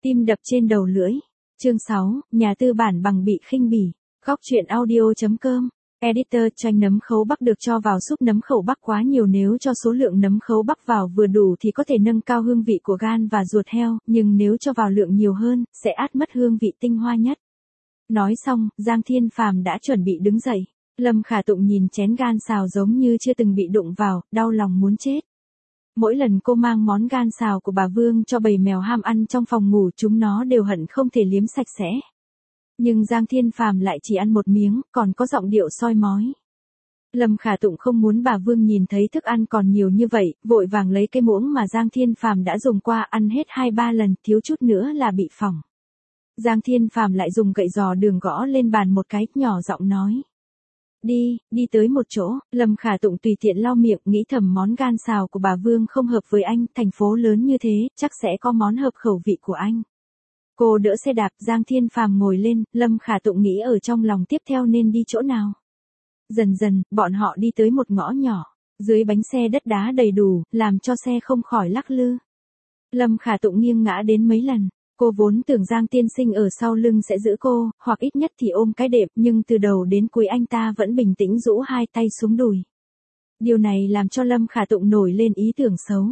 Tim đập trên đầu lưỡi. Chương 6, nhà tư bản bằng bị khinh bỉ. Góc truyện audio.com. Editor, chanh nấm khấu bắc được cho vào súp nấm khẩu bắc quá nhiều, nếu cho số lượng nấm khấu bắc vào vừa đủ thì có thể nâng cao hương vị của gan và ruột heo, nhưng nếu cho vào lượng nhiều hơn, sẽ át mất hương vị tinh hoa nhất. Nói xong, Giang Thiên Phàm đã chuẩn bị đứng dậy. Lâm Khả Tụng nhìn chén gan xào giống như chưa từng bị đụng vào, đau lòng muốn chết. Mỗi lần cô mang món gan xào của bà Vương cho bầy mèo ham ăn trong phòng ngủ, chúng nó đều hận không thể liếm sạch sẽ. Nhưng Giang Thiên Phàm lại chỉ ăn một miếng, còn có giọng điệu soi mói. Lâm Khả Tụng không muốn bà Vương nhìn thấy thức ăn còn nhiều như vậy, vội vàng lấy cái muỗng mà Giang Thiên Phàm đã dùng qua ăn hết 2-3 lần, thiếu chút nữa là bị phỏng. Giang Thiên Phàm lại dùng gậy giò đường gõ lên bàn một cái, nhỏ giọng nói. Đi tới một chỗ. Lâm Khả Tụng tùy tiện lau miệng, nghĩ thầm món gan xào của bà Vương không hợp với anh, thành phố lớn như thế, chắc sẽ có món hợp khẩu vị của anh. Cô đỡ xe đạp, Giang Thiên Phàm ngồi lên, Lâm Khả Tụng nghĩ ở trong lòng tiếp theo nên đi chỗ nào. Dần dần, bọn họ đi tới một ngõ nhỏ, dưới bánh xe đất đá đầy đủ, làm cho xe không khỏi lắc lư. Lâm Khả Tụng nghiêng ngã đến mấy lần. Cô vốn tưởng Giang tiên sinh ở sau lưng sẽ giữ cô, hoặc ít nhất thì ôm cái đệm, nhưng từ đầu đến cuối anh ta vẫn bình tĩnh rũ hai tay xuống đùi. Điều này làm cho Lâm Khả Tụng nổi lên ý tưởng xấu.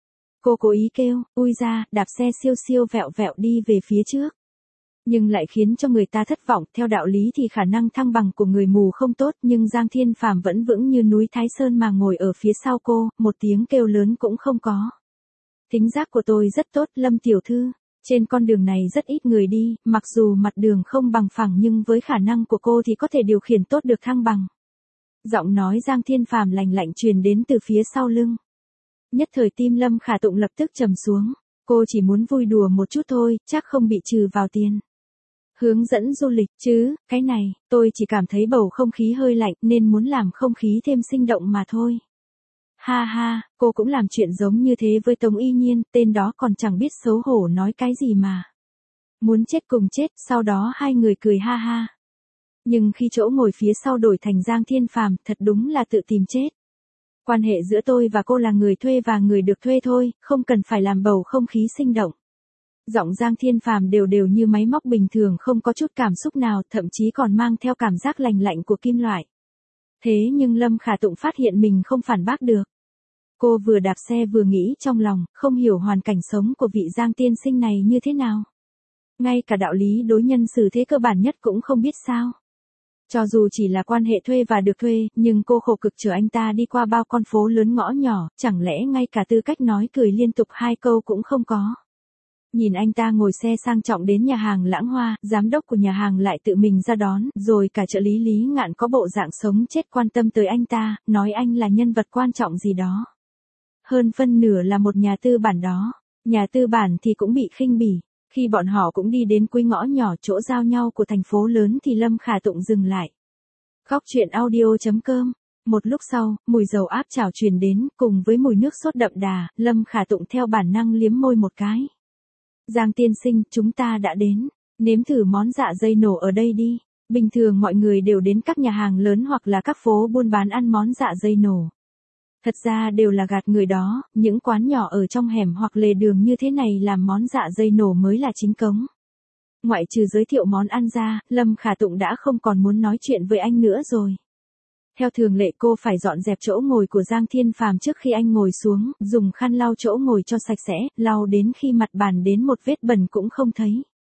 Cô cố ý kêu, ui ra, đạp xe siêu siêu vẹo vẹo đi về phía trước. Nhưng lại khiến cho người ta thất vọng, theo đạo lý thì khả năng thăng bằng của người mù không tốt, nhưng Giang Thiên Phàm vẫn vững như núi Thái Sơn mà ngồi ở phía sau cô, một tiếng kêu lớn cũng không có. Thính giác của tôi rất tốt, Lâm tiểu thư. Trên con đường này rất ít người đi, mặc dù mặt đường không bằng phẳng nhưng với khả năng của cô thì có thể điều khiển tốt được thăng bằng. Giọng nói Giang Thiên Phàm lành lạnh truyền đến từ phía sau lưng. Nhất thời tim Lâm Khả Tụng lập tức trầm xuống. Cô chỉ muốn vui đùa một chút thôi, chắc không bị trừ vào tiền. Hướng dẫn du lịch chứ, cái này, tôi chỉ cảm thấy bầu không khí hơi lạnh nên muốn làm không khí thêm sinh động mà thôi. Ha ha, cô cũng làm chuyện giống như thế với Tống Y Nhiên, tên đó còn chẳng biết xấu hổ nói cái gì mà. Muốn chết cùng chết, sau đó hai người cười ha ha. Nhưng khi chỗ ngồi phía sau đổi thành Giang Thiên Phàm, thật đúng là tự tìm chết. Quan hệ giữa tôi và cô là người thuê và người được thuê thôi, không cần phải làm bầu không khí sinh động. Giọng Giang Thiên Phàm đều đều như máy móc bình thường, không có chút cảm xúc nào, thậm chí còn mang theo cảm giác lành lạnh của kim loại. Thế nhưng Lâm Khả Tụng phát hiện mình không phản bác được. Cô vừa đạp xe vừa nghĩ trong lòng, không hiểu hoàn cảnh sống của vị Giang tiên sinh này như thế nào. Ngay cả đạo lý đối nhân xử thế cơ bản nhất cũng không biết sao. Cho dù chỉ là quan hệ thuê và được thuê, nhưng cô khổ cực chở anh ta đi qua bao con phố lớn ngõ nhỏ, chẳng lẽ ngay cả tư cách nói cười liên tục 2 câu cũng không có. Nhìn anh ta ngồi xe sang trọng đến nhà hàng Lãng Hoa, giám đốc của nhà hàng lại tự mình ra đón, rồi cả trợ lý Lý Ngạn có bộ dạng sống chết quan tâm tới anh ta, nói anh là nhân vật quan trọng gì đó. Hơn phân nửa là một nhà tư bản đó. Nhà tư bản thì cũng bị khinh bỉ. Khi bọn họ cũng đi đến cuối ngõ nhỏ chỗ giao nhau của thành phố lớn thì Lâm Khả Tụng dừng lại. Góc truyện audio.com. Một lúc sau, mùi dầu áp chảo truyền đến, cùng với mùi nước sốt đậm đà, Lâm Khả Tụng theo bản năng liếm môi một cái. Giang tiên sinh, chúng ta đã đến. Nếm thử món dạ dây nổ ở đây đi. Bình thường mọi người đều đến các nhà hàng lớn hoặc là các phố buôn bán ăn món dạ dây nổ. Thật ra đều là gạt người đó, những quán nhỏ ở trong hẻm hoặc lề đường như thế này làm món dạ dây nổ mới là chính cống. Ngoại trừ giới thiệu món ăn ra, Lâm Khả Tụng đã không còn muốn nói chuyện với anh nữa rồi. Theo thường lệ cô phải dọn dẹp chỗ ngồi của Giang Thiên Phàm trước khi anh ngồi xuống, dùng khăn lau chỗ ngồi cho sạch sẽ, lau đến khi mặt bàn đến một vết bẩn cũng không thấy.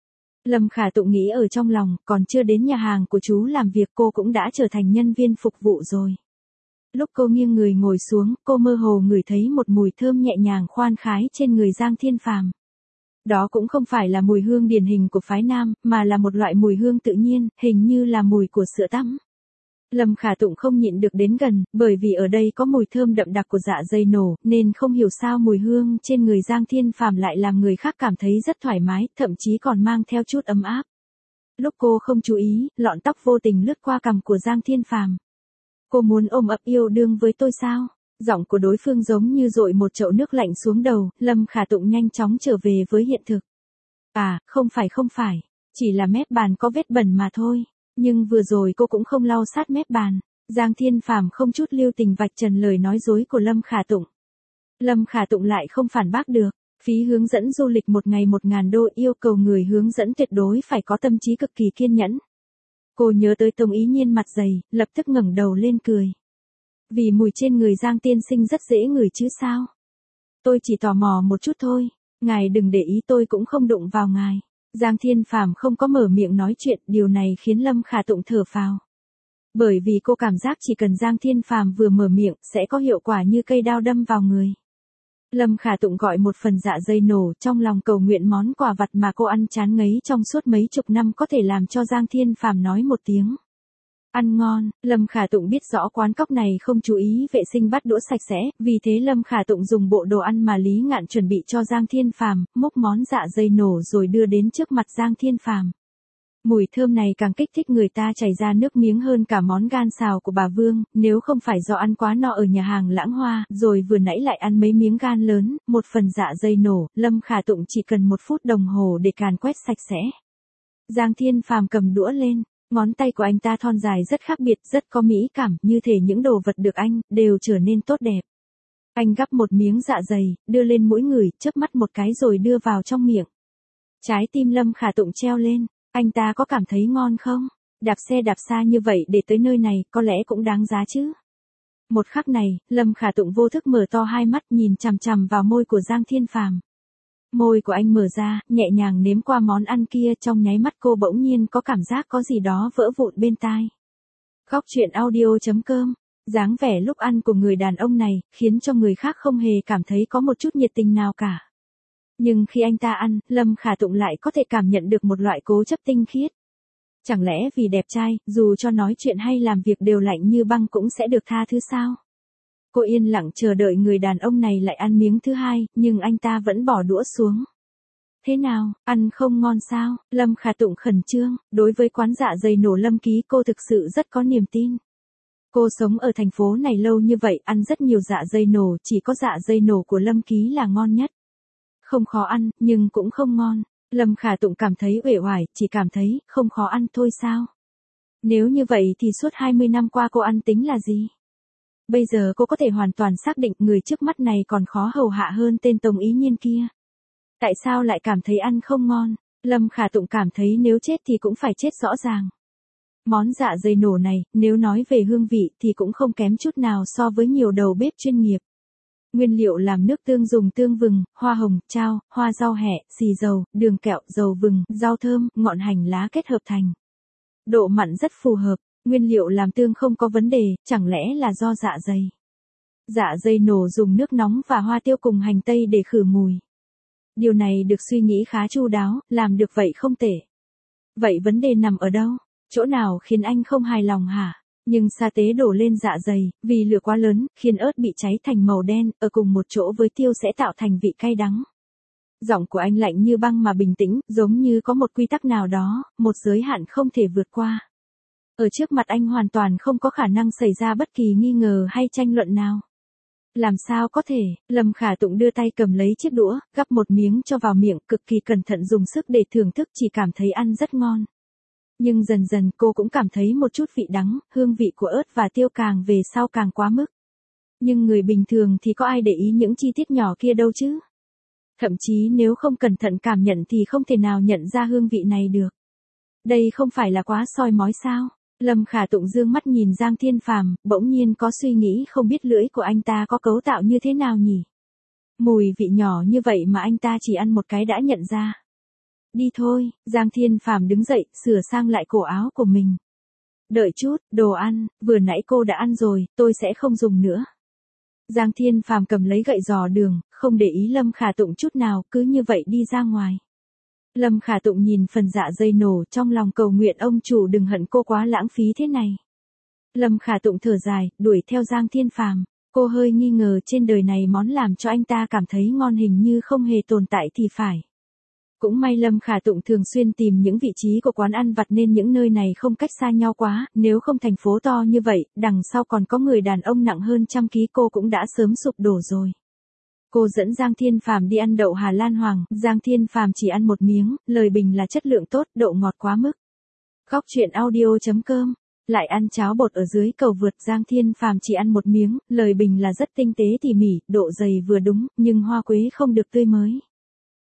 Lâm Khả Tụng nghĩ ở trong lòng, còn chưa đến nhà hàng của chú làm việc cô cũng đã trở thành nhân viên phục vụ rồi. Lúc cô nghiêng người ngồi xuống, cô mơ hồ ngửi thấy một mùi thơm nhẹ nhàng khoan khái trên người Giang Thiên Phàm. Đó cũng không phải là mùi hương điển hình của phái nam, mà là một loại mùi hương tự nhiên, hình như là mùi của sữa tắm. Lâm Khả Tụng không nhịn được đến gần, bởi vì ở đây có mùi thơm đậm đặc của dạ dây nổ, nên không hiểu sao mùi hương trên người Giang Thiên Phàm lại làm người khác cảm thấy rất thoải mái, thậm chí còn mang theo chút ấm áp. Lúc cô không chú ý, lọn tóc vô tình lướt qua cằm của Giang Thiên Phàm. Cô muốn ôm ấp yêu đương với tôi sao? Giọng của đối phương giống như dội một chậu nước lạnh xuống đầu, Lâm Khả Tụng nhanh chóng trở về với hiện thực. À, không phải, chỉ là mép bàn có vết bẩn mà thôi. Nhưng vừa rồi cô cũng không lau sát mép bàn. Giang Thiên Phàm không chút lưu tình vạch trần lời nói dối của Lâm Khả Tụng. Lâm Khả Tụng lại không phản bác được. Phí hướng dẫn du lịch một ngày 1.000 đô, yêu cầu người hướng dẫn tuyệt đối phải có tâm trí cực kỳ kiên nhẫn. Cô nhớ tới Tống Ý Nhiên mặt dày, lập tức ngẩng đầu lên cười. Vì mùi trên người Giang tiên sinh rất dễ ngửi chứ sao? Tôi chỉ tò mò một chút thôi, ngài đừng để ý, tôi cũng không đụng vào ngài. Giang Thiên Phàm không có mở miệng nói chuyện, điều này khiến Lâm Khả Tụng thở phào. Bởi vì cô cảm giác chỉ cần Giang Thiên Phàm vừa mở miệng sẽ có hiệu quả như cây đao đâm vào người. Lâm Khả Tụng gọi một phần dạ dày nổ, trong lòng cầu nguyện món quà vặt mà cô ăn chán ngấy trong suốt mấy chục năm có thể làm cho Giang Thiên Phàm nói một tiếng. Ăn ngon. Lâm Khả Tụng biết rõ quán cóc này không chú ý vệ sinh bát đũa sạch sẽ, vì thế Lâm Khả Tụng dùng bộ đồ ăn mà Lý Ngạn chuẩn bị cho Giang Thiên Phàm, múc món dạ dày nổ rồi đưa đến trước mặt Giang Thiên Phàm. Mùi thơm này càng kích thích người ta chảy ra nước miếng hơn cả món gan xào của bà Vương, nếu không phải do ăn quá no ở nhà hàng Lãng Hoa, rồi vừa nãy lại ăn mấy miếng gan lớn, một phần dạ dày nổ, Lâm Khả Tụng chỉ cần 1 phút đồng hồ để càn quét sạch sẽ. Giang Thiên Phàm cầm đũa lên, ngón tay của anh ta thon dài rất khác biệt, rất có mỹ cảm, như thể những đồ vật được anh đều trở nên tốt đẹp. Anh gắp một miếng dạ dày, đưa lên mũi ngửi, chớp mắt một cái rồi đưa vào trong miệng. Trái tim Lâm Khả Tụng treo lên. Anh ta có cảm thấy ngon không? Đạp xe đạp xa như vậy để tới nơi này, có lẽ cũng đáng giá chứ. Một khắc này, Lâm Khả Tụng vô thức mở to hai mắt nhìn chằm chằm vào môi của Giang Thiên Phàm. Môi của anh mở ra, nhẹ nhàng nếm qua món ăn kia, trong nháy mắt cô bỗng nhiên có cảm giác có gì đó vỡ vụn bên tai. Góc truyện audio.com. Dáng vẻ lúc ăn của người đàn ông này, khiến cho người khác không hề cảm thấy có một chút nhiệt tình nào cả. Nhưng khi anh ta ăn, Lâm Khả Tụng lại có thể cảm nhận được một loại cố chấp tinh khiết. Chẳng lẽ vì đẹp trai, dù cho nói chuyện hay làm việc đều lạnh như băng cũng sẽ được tha thứ sao? Cô yên lặng chờ đợi người đàn ông này lại ăn miếng thứ hai, nhưng anh ta vẫn bỏ đũa xuống. Thế nào, ăn không ngon sao? Lâm Khả Tụng khẩn trương, đối với quán dạ dày nổ Lâm Ký cô thực sự rất có niềm tin. Cô sống ở thành phố này lâu như vậy, ăn rất nhiều dạ dày nổ, chỉ có dạ dày nổ của Lâm Ký là ngon nhất. Không khó ăn, nhưng cũng không ngon. Lâm Khả Tụng cảm thấy uể oải, chỉ cảm thấy không khó ăn thôi sao? Nếu như vậy thì suốt 20 năm qua cô ăn tính là gì? Bây giờ cô có thể hoàn toàn xác định người trước mắt này còn khó hầu hạ hơn tên Tống Ý Nhiên kia. Tại sao lại cảm thấy ăn không ngon? Lâm Khả Tụng cảm thấy nếu chết thì cũng phải chết rõ ràng. Món dạ dày nổ này, nếu nói về hương vị thì cũng không kém chút nào so với nhiều đầu bếp chuyên nghiệp. Nguyên liệu làm nước tương dùng tương vừng, hoa hồng, trao, hoa rau hẹ, xì dầu, đường kẹo, dầu vừng, rau thơm, ngọn hành lá kết hợp thành. Độ mặn rất phù hợp, nguyên liệu làm tương không có vấn đề, chẳng lẽ là do dạ dày. Dạ dày nổ dùng nước nóng và hoa tiêu cùng hành tây để khử mùi. Điều này được suy nghĩ khá chu đáo, làm được vậy không tệ. Vậy vấn đề nằm ở đâu? Chỗ nào khiến anh không hài lòng hả? Nhưng sa tế đổ lên dạ dày, vì lửa quá lớn, khiến ớt bị cháy thành màu đen, ở cùng một chỗ với tiêu sẽ tạo thành vị cay đắng. Giọng của anh lạnh như băng mà bình tĩnh, giống như có một quy tắc nào đó, một giới hạn không thể vượt qua. Ở trước mặt anh hoàn toàn không có khả năng xảy ra bất kỳ nghi ngờ hay tranh luận nào. Làm sao có thể? Lâm Khả Tụng đưa tay cầm lấy chiếc đũa, gắp một miếng cho vào miệng, cực kỳ cẩn thận dùng sức để thưởng thức, chỉ cảm thấy ăn rất ngon. Nhưng dần dần cô cũng cảm thấy một chút vị đắng, hương vị của ớt và tiêu càng về sau càng quá mức. Nhưng người bình thường thì có ai để ý những chi tiết nhỏ kia đâu chứ? Thậm chí nếu không cẩn thận cảm nhận thì không thể nào nhận ra hương vị này được. Đây không phải là quá soi mói sao? Lâm Khả Tụng dương mắt nhìn Giang Thiên Phàm, bỗng nhiên có suy nghĩ không biết lưỡi của anh ta có cấu tạo như thế nào nhỉ? Mùi vị nhỏ như vậy mà anh ta chỉ ăn một cái đã nhận ra. Đi thôi, Giang Thiên Phàm đứng dậy, sửa sang lại cổ áo của mình. Đợi chút, đồ ăn, vừa nãy cô đã ăn rồi, tôi sẽ không dùng nữa. Giang Thiên Phàm cầm lấy gậy giò đường, không để ý Lâm Khả Tụng chút nào, cứ như vậy đi ra ngoài. Lâm Khả Tụng nhìn phần dạ dày nổ, trong lòng cầu nguyện ông chủ đừng hận cô quá lãng phí thế này. Lâm Khả Tụng thở dài, đuổi theo Giang Thiên Phàm. Cô hơi nghi ngờ trên đời này món làm cho anh ta cảm thấy ngon hình như không hề tồn tại thì phải. Cũng may Lâm Khả Tụng thường xuyên tìm những vị trí của quán ăn vặt nên những nơi này không cách xa nhau quá, nếu không thành phố to như vậy, đằng sau còn có người đàn ông nặng hơn 100 ký cô cũng đã sớm sụp đổ rồi. Cô dẫn Giang Thiên Phàm đi ăn đậu Hà Lan Hoàng, Giang Thiên Phàm chỉ ăn một miếng, lời bình là chất lượng tốt, độ ngọt quá mức. Góc truyện audio.com. Lại ăn cháo bột ở dưới cầu vượt, Giang Thiên Phàm chỉ ăn một miếng, lời bình là rất tinh tế tỉ mỉ, độ dày vừa đúng, nhưng hoa quế không được tươi mới.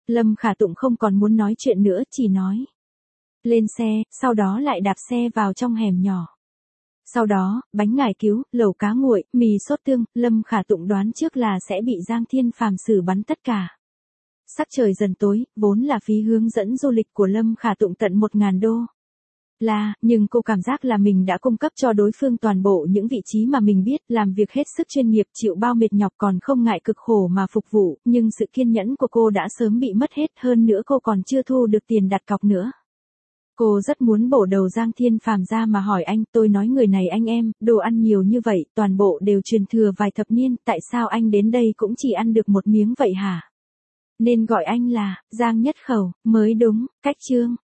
Lâm Khả Tụng không còn muốn nói chuyện nữa, chỉ nói. Lên xe, sau đó lại đạp xe vào trong hẻm nhỏ. Sau đó, bánh ngải cứu, lẩu cá nguội, mì sốt tương, Lâm Khả Tụng đoán trước là sẽ bị Giang Thiên Phàm xử bắn tất cả. Sắc trời dần tối, vốn là phí hướng dẫn du lịch của Lâm Khả Tụng tận 1.000 đô. Nhưng cô cảm giác là mình đã cung cấp cho đối phương toàn bộ những vị trí mà mình biết, làm việc hết sức chuyên nghiệp, chịu bao mệt nhọc còn không ngại cực khổ mà phục vụ, nhưng sự kiên nhẫn của cô đã sớm bị mất hết, hơn nữa cô còn chưa thu được tiền đặt cọc nữa. Cô rất muốn bổ đầu Giang Thiên Phàm ra mà hỏi anh, tôi nói người này anh em, đồ ăn nhiều như vậy, toàn bộ đều truyền thừa vài thập niên, tại sao anh đến đây cũng chỉ ăn được một miếng vậy hả? Nên gọi anh là Giang Nhất Khẩu, mới đúng, cách chương.